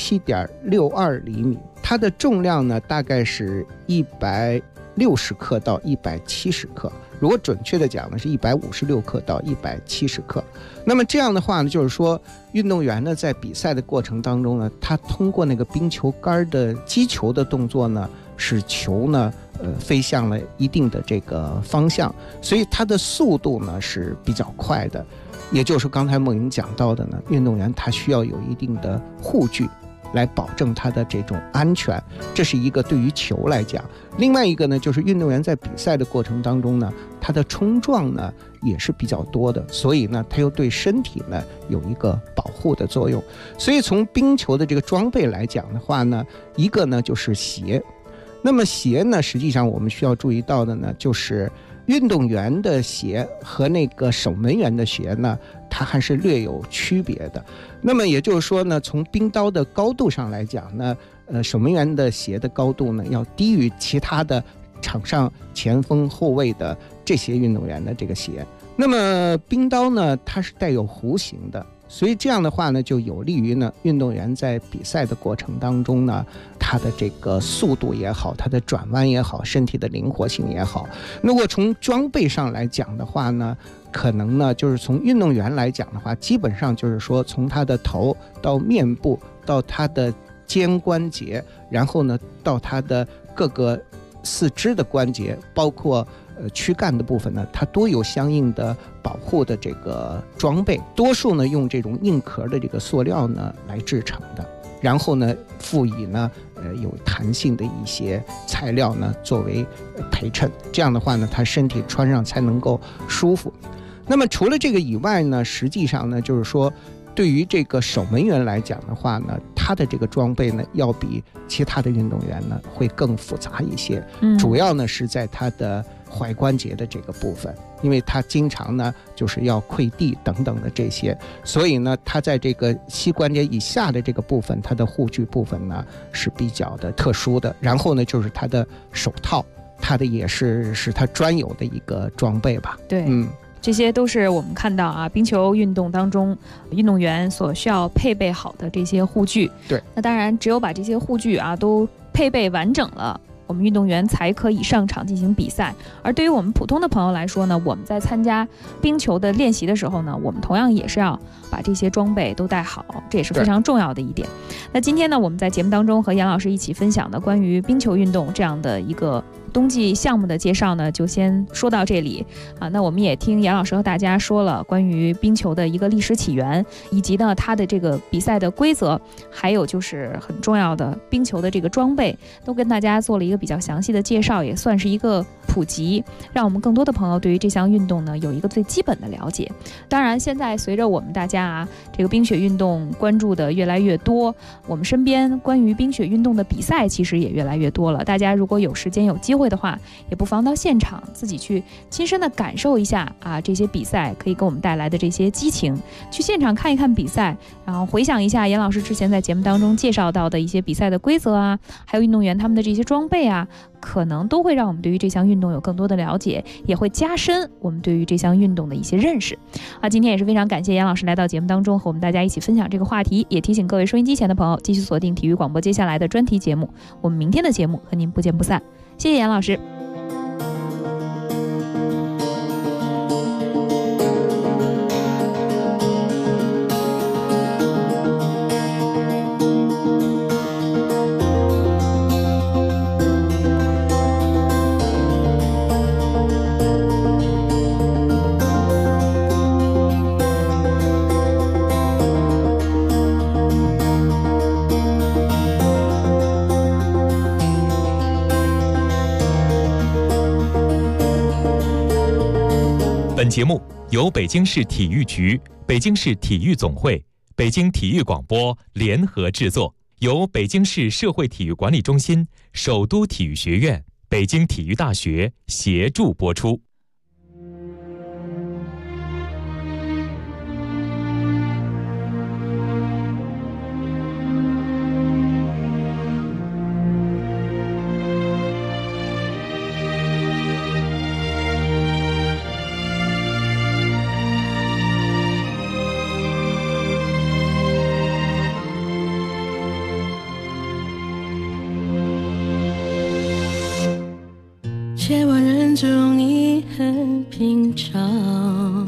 7.62厘米，它的重量呢大概是160克到170克，如果准确的讲呢是156克到170克。那么这样的话呢，就是说运动员呢在比赛的过程当中呢，他通过那个冰球杆的击球的动作呢，使球呢飞向了一定的这个方向，所以它的速度呢是比较快的。也就是刚才梦莹讲到的呢，运动员他需要有一定的护具来保证他的这种安全，这是一个对于球来讲。另外一个呢，就是运动员在比赛的过程当中呢，他的冲撞呢也是比较多的，所以呢他又对身体呢有一个保护的作用。所以从冰球的这个装备来讲的话呢，一个呢就是鞋。那么鞋呢，实际上我们需要注意到的呢，就是运动员的鞋和那个守门员的鞋呢，它还是略有区别的。那么也就是说呢，从冰刀的高度上来讲呢，守门员的鞋的高度呢要低于其他的场上前锋后卫的这些运动员的这个鞋。那么冰刀呢，它是带有弧形的，所以这样的话呢，就有利于呢运动员在比赛的过程当中呢，他的这个速度也好，他的转弯也好，身体的灵活性也好。如果从装备上来讲的话呢，可能呢就是从运动员来讲的话，基本上就是说从他的头到面部到他的肩关节，然后呢到他的各个四肢的关节，包括躯干的部分呢，它都有相应的保护的这个装备，多数呢用这种硬壳的这个塑料呢来制成的，然后呢辅以呢有弹性的一些材料呢作为陪衬，这样的话呢他身体穿上才能够舒服。那么除了这个以外呢，实际上呢就是说对于这个守门员来讲的话呢，他的这个装备呢要比其他的运动员呢会更复杂一些，主要呢是在他的踝关节的这个部分，因为他经常呢就是要跪地等等的这些，所以呢他在这个膝关节以下的这个部分，他的护具部分呢是比较的特殊的。然后呢就是他的手套，他的也是他专有的一个装备吧。 对，这些都是我们看到啊，冰球运动当中运动员所需要配备好的这些护具。 对， 那当然只有把这些护具啊都配备完整了，我们运动员才可以上场进行比赛。而对于我们普通的朋友来说呢，我们在参加冰球的练习的时候呢，我们同样也是要把这些装备都带好，这也是非常重要的一点。那今天呢，我们在节目当中和杨老师一起分享的关于冰球运动这样的一个冬季项目的介绍呢，就先说到这里啊。那我们也听杨老师和大家说了关于冰球的一个历史起源，以及呢它的这个比赛的规则，还有就是很重要的冰球的这个装备，都跟大家做了一个比较详细的介绍，也算是一个普及，让我们更多的朋友对于这项运动呢有一个最基本的了解。当然现在随着我们大家啊这个冰雪运动关注的越来越多，我们身边关于冰雪运动的比赛其实也越来越多了，大家如果有时间有机会的话，也不妨到现场自己去亲身的感受一下啊这些比赛可以给我们带来的这些激情，去现场看一看比赛，然后回想一下严老师之前在节目当中介绍到的一些比赛的规则啊，还有运动员他们的这些装备啊，可能都会让我们对于这项运动有更多的了解，也会加深我们对于这项运动的一些认识啊。今天也是非常感谢杨老师来到节目当中和我们大家一起分享这个话题，也提醒各位收音机前的朋友继续锁定体育广播接下来的专题节目，我们明天的节目和您不见不散。谢谢杨老师。 本节目由北京市体育局、北京市体育总会、北京体育广播联合制作，由北京市社会体育管理中心、首都体育学院、北京体育大学协助播出。 千万人中你很平常，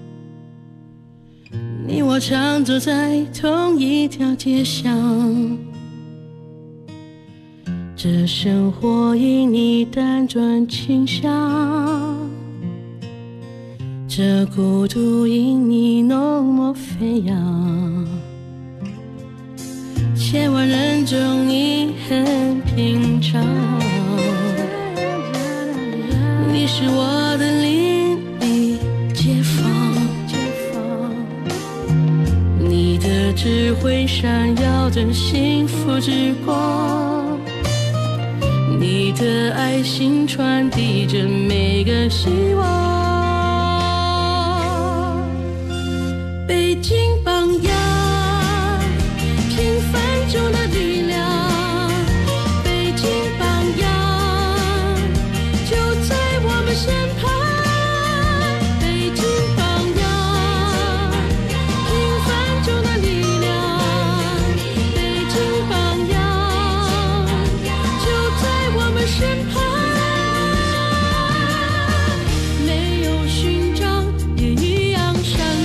你我常走在同一条街上，这生活因你单转倾向，这孤独因你浓墨飞扬。千万人中你很平常，你是我的邻里街坊，你的智慧闪耀着幸福之光，你的爱心传递着每个希望。北京榜样，平凡中的力量，北京榜样就在我们身旁。北京榜样，平凡中的力量，北京榜样就在我们身旁。没有勋章也一样闪亮，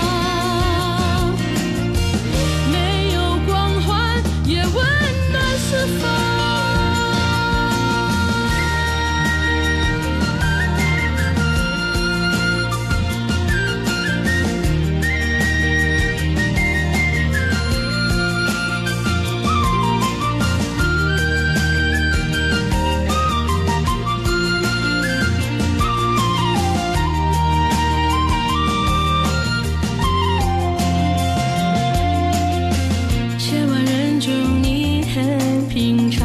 没有光环也温暖四方。千万人中你很平常，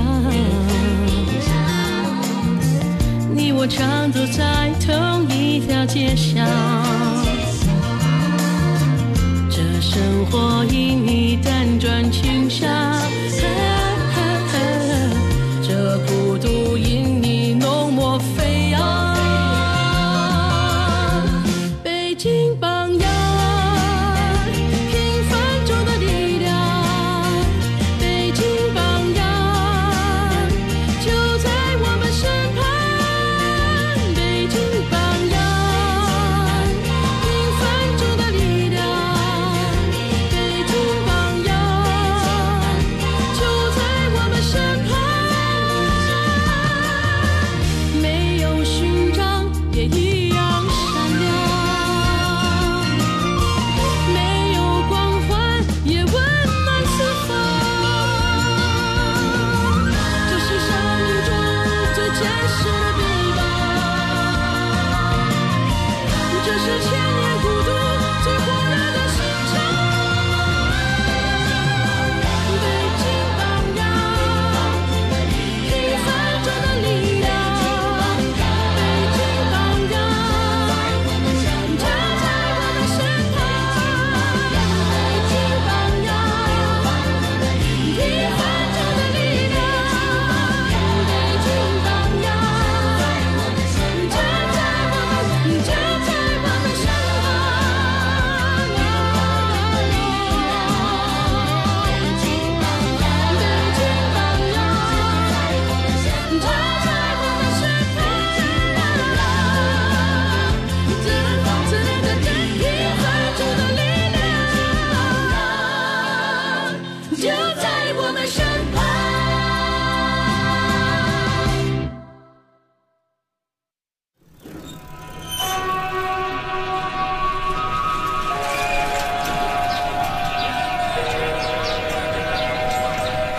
你我常走在同一条街上，这生活因你单转倾向，这孤独因你浓墨飞扬。北京榜样，平凡中的力量，北京榜样就在我们身旁。北京榜样，平凡中的力量，北京榜样就在我们身旁。没有勋章也一样闪亮，没有光环也温暖四方。这是生命中最真实的臂膀，这是千年孤独最火热的心肠。北京榜样，平凡中的力量，北京榜样就在我们身旁。北京榜样，平凡中的力量，北京榜样就在我们身旁。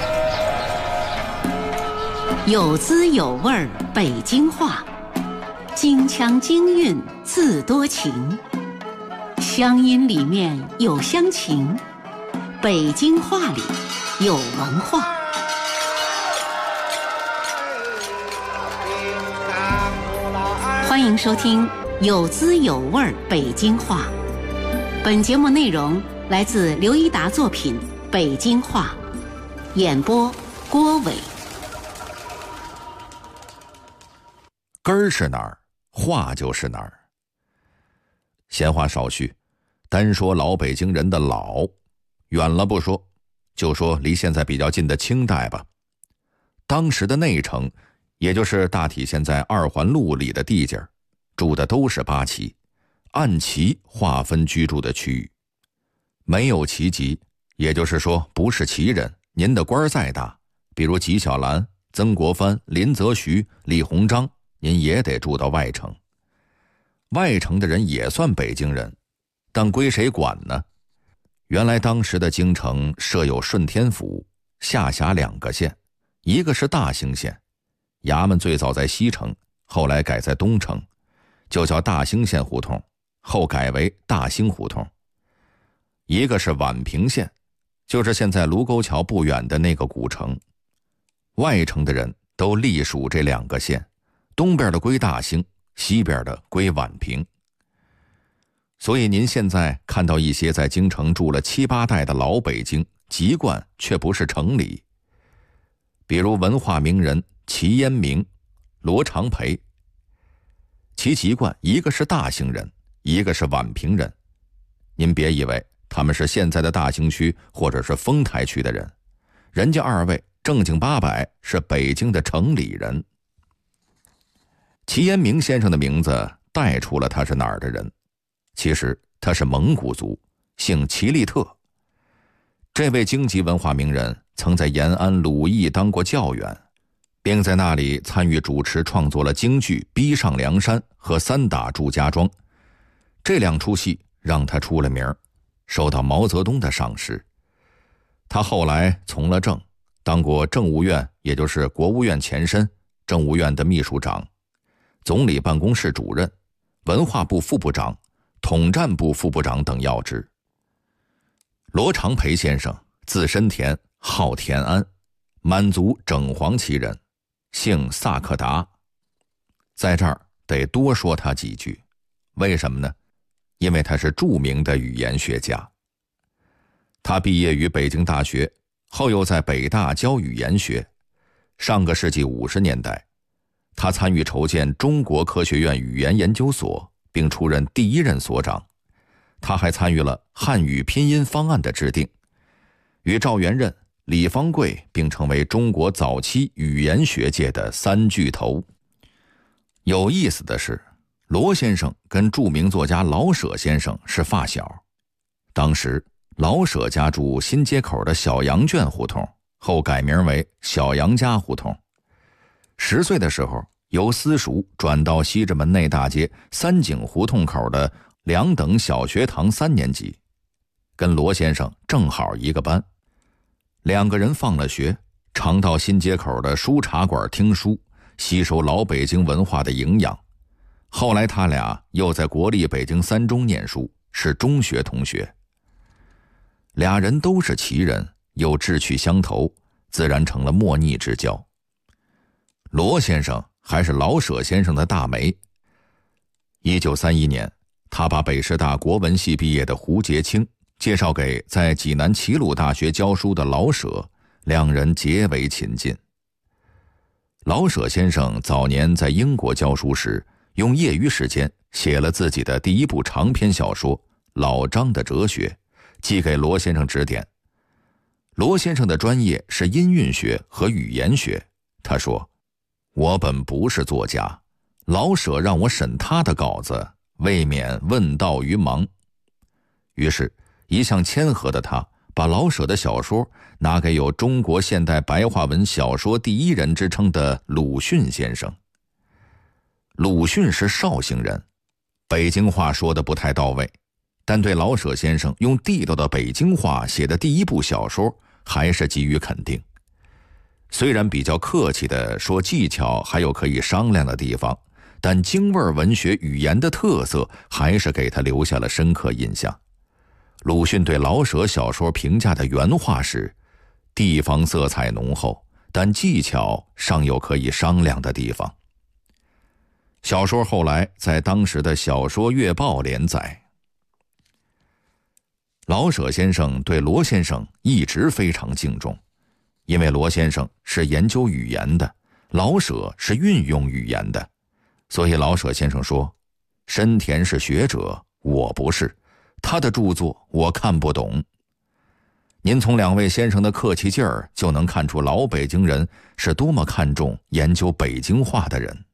有滋有味儿北京话， 京腔京韵自多情，乡音里面有乡情，北京话里有文化。欢迎收听有滋有味北京话。本节目内容来自刘一达作品《北京话》，演播郭伟。 根儿是哪儿，话就是哪儿。闲话少叙，单说老北京人的老，远了不说，就说离现在比较近的清代吧。当时的内城，也就是大体现在二环路里的地界，住的都是八旗，按旗划分居住的区域。没有旗籍，也就是说不是旗人，您的官再大，比如纪晓岚、曾国藩、林则徐、李鸿章，您也得住到外城。外城的人也算北京人，但归谁管呢？原来当时的京城设有顺天府，下辖2个县，一个是大兴县，衙门最早在西城，后来改在东城，就叫大兴县胡同，后改为大兴胡同。一个是宛平县，就是现在卢沟桥不远的那个古城。外城的人都隶属这2个县，东边的归大兴，西边的归宛平。所以您现在看到一些在京城住了7、8代的老北京，籍贯却不是城里。比如文化名人齐烟明、罗长培，其籍贯一个是大兴人，一个是宛平人。您别以为他们是现在的大兴区或者是丰台区的人，人家2位正经八百是北京的城里人。齐烟明先生的名字带出了他是哪儿的人，其实他是蒙古族，姓齐利特。这位京籍文化名人曾在延安鲁艺当过教员，并在那里参与主持创作了京剧《逼上梁山》和《三打祝家庄》，这2出戏让他出了名，受到毛泽东的赏识。他后来从了政，当过政务院，也就是国务院前身，政务院的秘书长，总理办公室主任，文化部副部长，统战部副部长等要职。罗长培先生字申田，号田安，满族整黄旗人，姓萨克达。在这儿得多说他几句，为什么呢？因为他是著名的语言学家。他毕业于北京大学，后又在北大教语言学。上个世纪50年代，他参与筹建中国科学院语言研究所，并出任第1任所长。他还参与了汉语拼音方案的制定，与赵元任、李方贵并成为中国早期语言学界的3巨头。有意思的是，罗先生跟著名作家老舍先生是发小。当时老舍家住新街口的小羊圈胡同，后改名为小杨家胡同。10岁的时候，由私塾转到西直门内大街三井胡同口的2等小学堂3年级，跟罗先生正好一个班。2个人放了学，常到新街口的书茶馆听书，吸收老北京文化的营养。后来他俩又在国立北京3中念书，是中学同学。俩人都是旗人，又志趣相投，自然成了莫逆之交。罗先生还是老舍先生的大媒。1931年，他把北师大国文系毕业的胡洁清介绍给在济南齐鲁大学教书的老舍，2人结为亲近。老舍先生早年在英国教书时，用业余时间写了自己的第1部长篇小说《老张的哲学》，寄给罗先生指点。罗先生的专业是音韵学和语言学，他说：“我本不是作家，老舍让我审他的稿子，未免问道于盲。”于是一向谦和的他把老舍的小说拿给有中国现代白话文小说第1人之称的鲁迅先生。鲁迅是绍兴人，北京话说得不太到位，但对老舍先生用地道的北京话写的第1部小说还是给予肯定。虽然比较客气地说技巧还有可以商量的地方， 但京味文学语言的特色还是给他留下了深刻印象。鲁迅对老舍小说评价的原话是：地方色彩浓厚，但技巧尚有可以商量的地方。小说后来在当时的小说月报连载。老舍先生对罗先生一直非常敬重，因为罗先生是研究语言的，老舍是运用语言的，所以老舍先生说：深田是学者，我不是，他的著作我看不懂。您从两位先生的客气劲儿就能看出老北京人是多么看重研究北京话的人。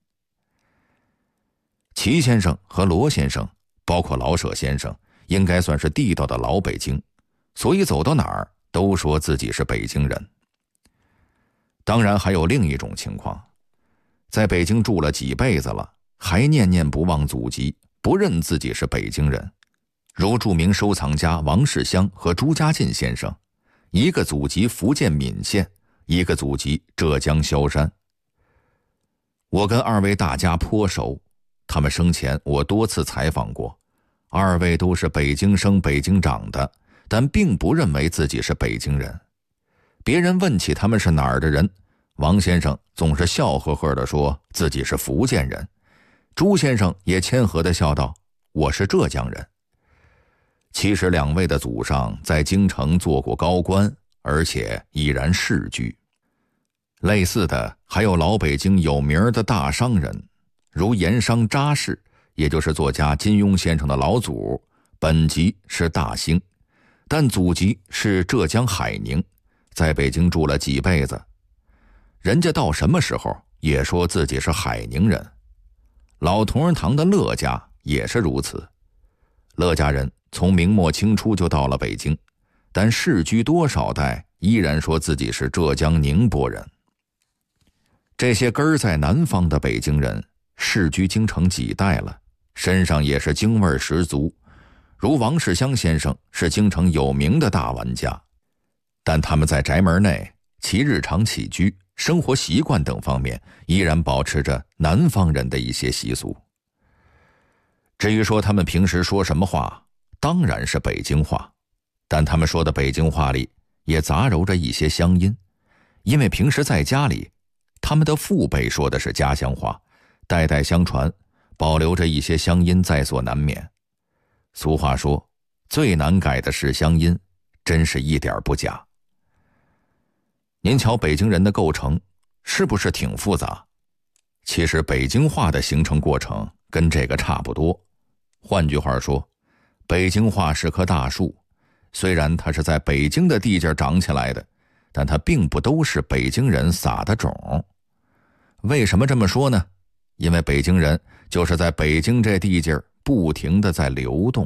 齐先生和罗先生，包括老舍先生，应该算是地道的老北京，所以走到哪儿都说自己是北京人。当然还有另一种情况，在北京住了几辈子了，还念念不忘祖籍，不认自己是北京人，如著名收藏家王世襄和朱家进先生，一个祖籍福建闽县，一个祖籍浙江萧山。我跟二位大家颇熟，他们生前我多次采访过，二位都是北京生北京长的，但并不认为自己是北京人。别人问起他们是哪儿的人，王先生总是笑呵呵地说自己是福建人，朱先生也谦和地笑道：我是浙江人。其实两位的祖上在京城做过高官，而且依然世居。类似的还有老北京有名的大商人，如盐商查氏，也就是作家金庸先生的老祖，本籍是大兴，但祖籍是浙江海宁，在北京住了几辈子。人家到什么时候也说自己是海宁人。老同仁堂的乐家也是如此，乐家人从明末清初就到了北京，但世居多少代依然说自己是浙江宁波人。这些根儿在南方的北京人世居京城几代了，身上也是京味十足，如王世襄先生是京城有名的大玩家，但他们在宅门内其日常起居、生活习惯等方面依然保持着南方人的一些习俗。至于说他们平时说什么话，当然是北京话，但他们说的北京话里也杂糅着一些乡音，因为平时在家里他们的父辈说的是家乡话，代代相传，保留着一些乡音在所难免。俗话说，最难改的是乡音，真是一点不假。您瞧北京人的构成是不是挺复杂？其实北京话的形成过程跟这个差不多。换句话说，北京话是棵大树，虽然它是在北京的地界长起来的，但它并不都是北京人撒的种。为什么这么说呢？因为北京人就是在北京这地界不停地在流动。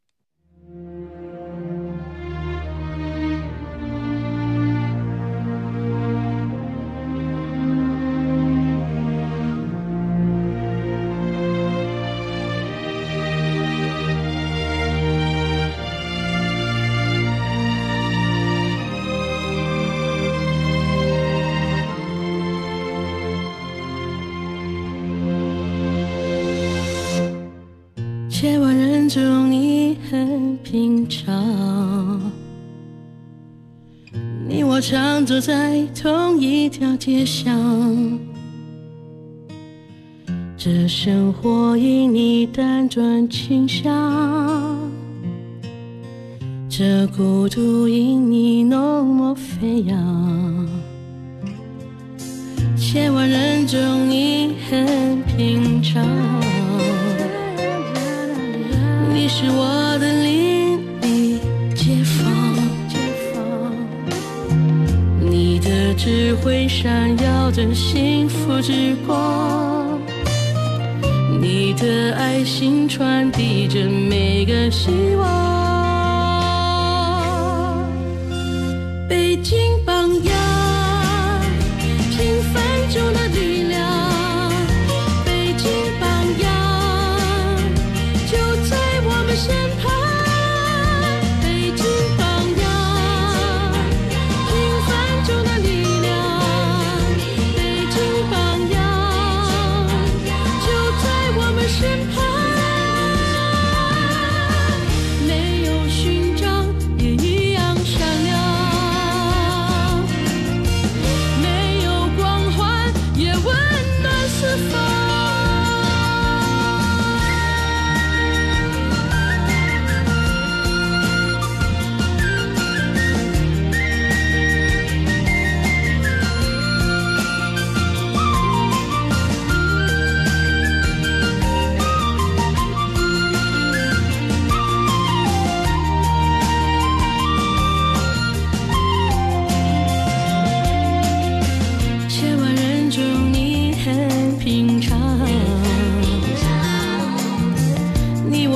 千万人中你很平常，你我常走在同一条街上，这生活因你单纯倾向，这孤独因你浓墨飞扬。千万人中你很平常，你是我的邻里街坊，你的智慧闪耀着幸福之光，你的爱心传递着每个希望。北京榜样，平凡中的力量，北京榜样，就在我们身旁。北京榜样，平凡中的力量，北京榜样，就在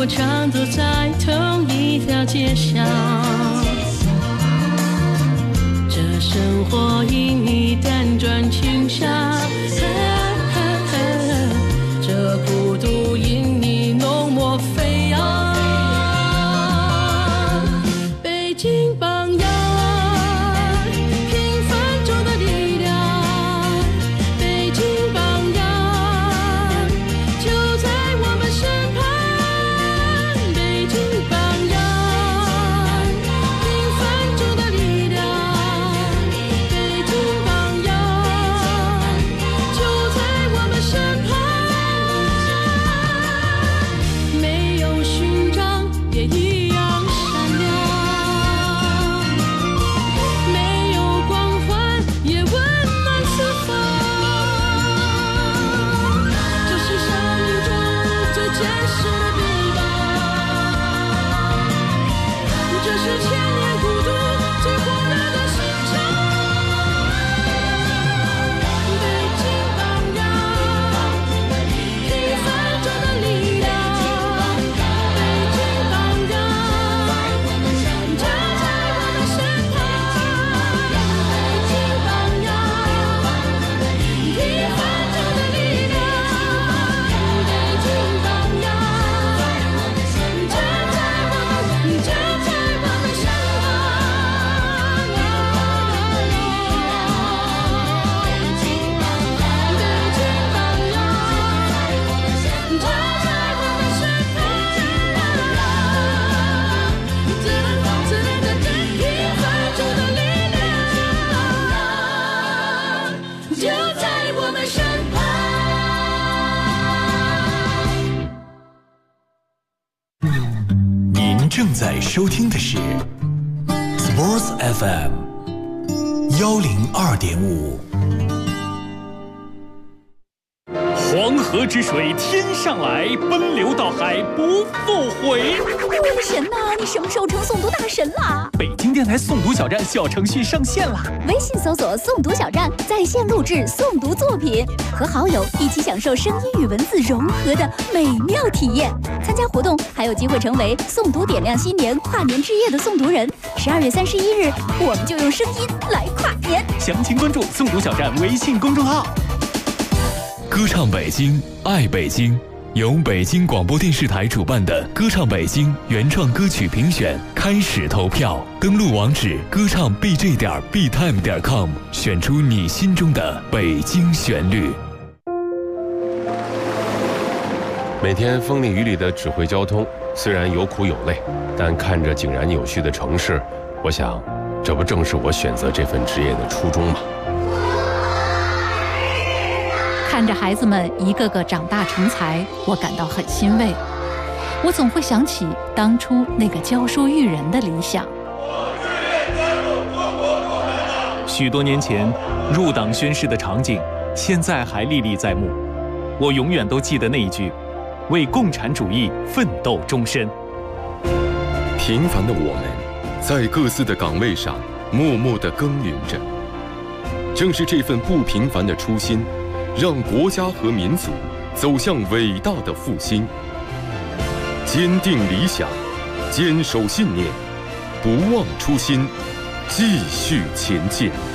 常走在同一条街上，这生活因你辗转倾向，这孤独因你浓墨飞扬。北京榜样，平凡中的力量。北京榜样，就在我们身旁。北京榜样，平凡中的力量。北京榜样，就在我们身旁。没有勋章也一样闪亮，没有光环也温暖四方。这是生命中最真实的臂膀，这是千年孤独最火热的心肠。北京榜样，平凡中的力量。北京榜样，就在我们身旁。北京榜样，平凡中的力量。北京榜样，就在我们身旁。就在我们身旁。 您正在收听的是 Sports FM 102.5。 黄河之水天上来，奔流到海不复回。 我的神呐，你什么时候成诵读大神啦？ 北京电台诵读小站小程序上线啦！ 微信搜索诵读小站，在线录制诵读作品，和好友一起享受声音与文字融合的美妙体验。参加活动还有机会成为诵读点亮新年跨年之夜的诵读人。12月31日，我们就用声音来跨年。 详情关注诵读小站微信公众号。 歌唱北京，爱北京，由北京广播电视台主办的歌唱北京原创歌曲评选开始投票，登录网址歌唱 bj.btime.com， 选出你心中的北京旋律。 每天风里雨里的指挥交通，虽然有苦有累，但看着井然有序的城市，我想，这不正是我选择这份职业的初衷吗？ 看着孩子们一个个长大成才，我感到很欣慰。我总会想起当初那个教书育人的理想。 许多年前入党宣誓的场景，现在还历历在目。我永远都记得那一句：为共产主义奋斗终身。 平凡的我们，在各自的岗位上默默地耕耘着。正是这份不平凡的初心，让国家和民族走向伟大的复兴。坚定理想，坚守信念，不忘初心，继续前进。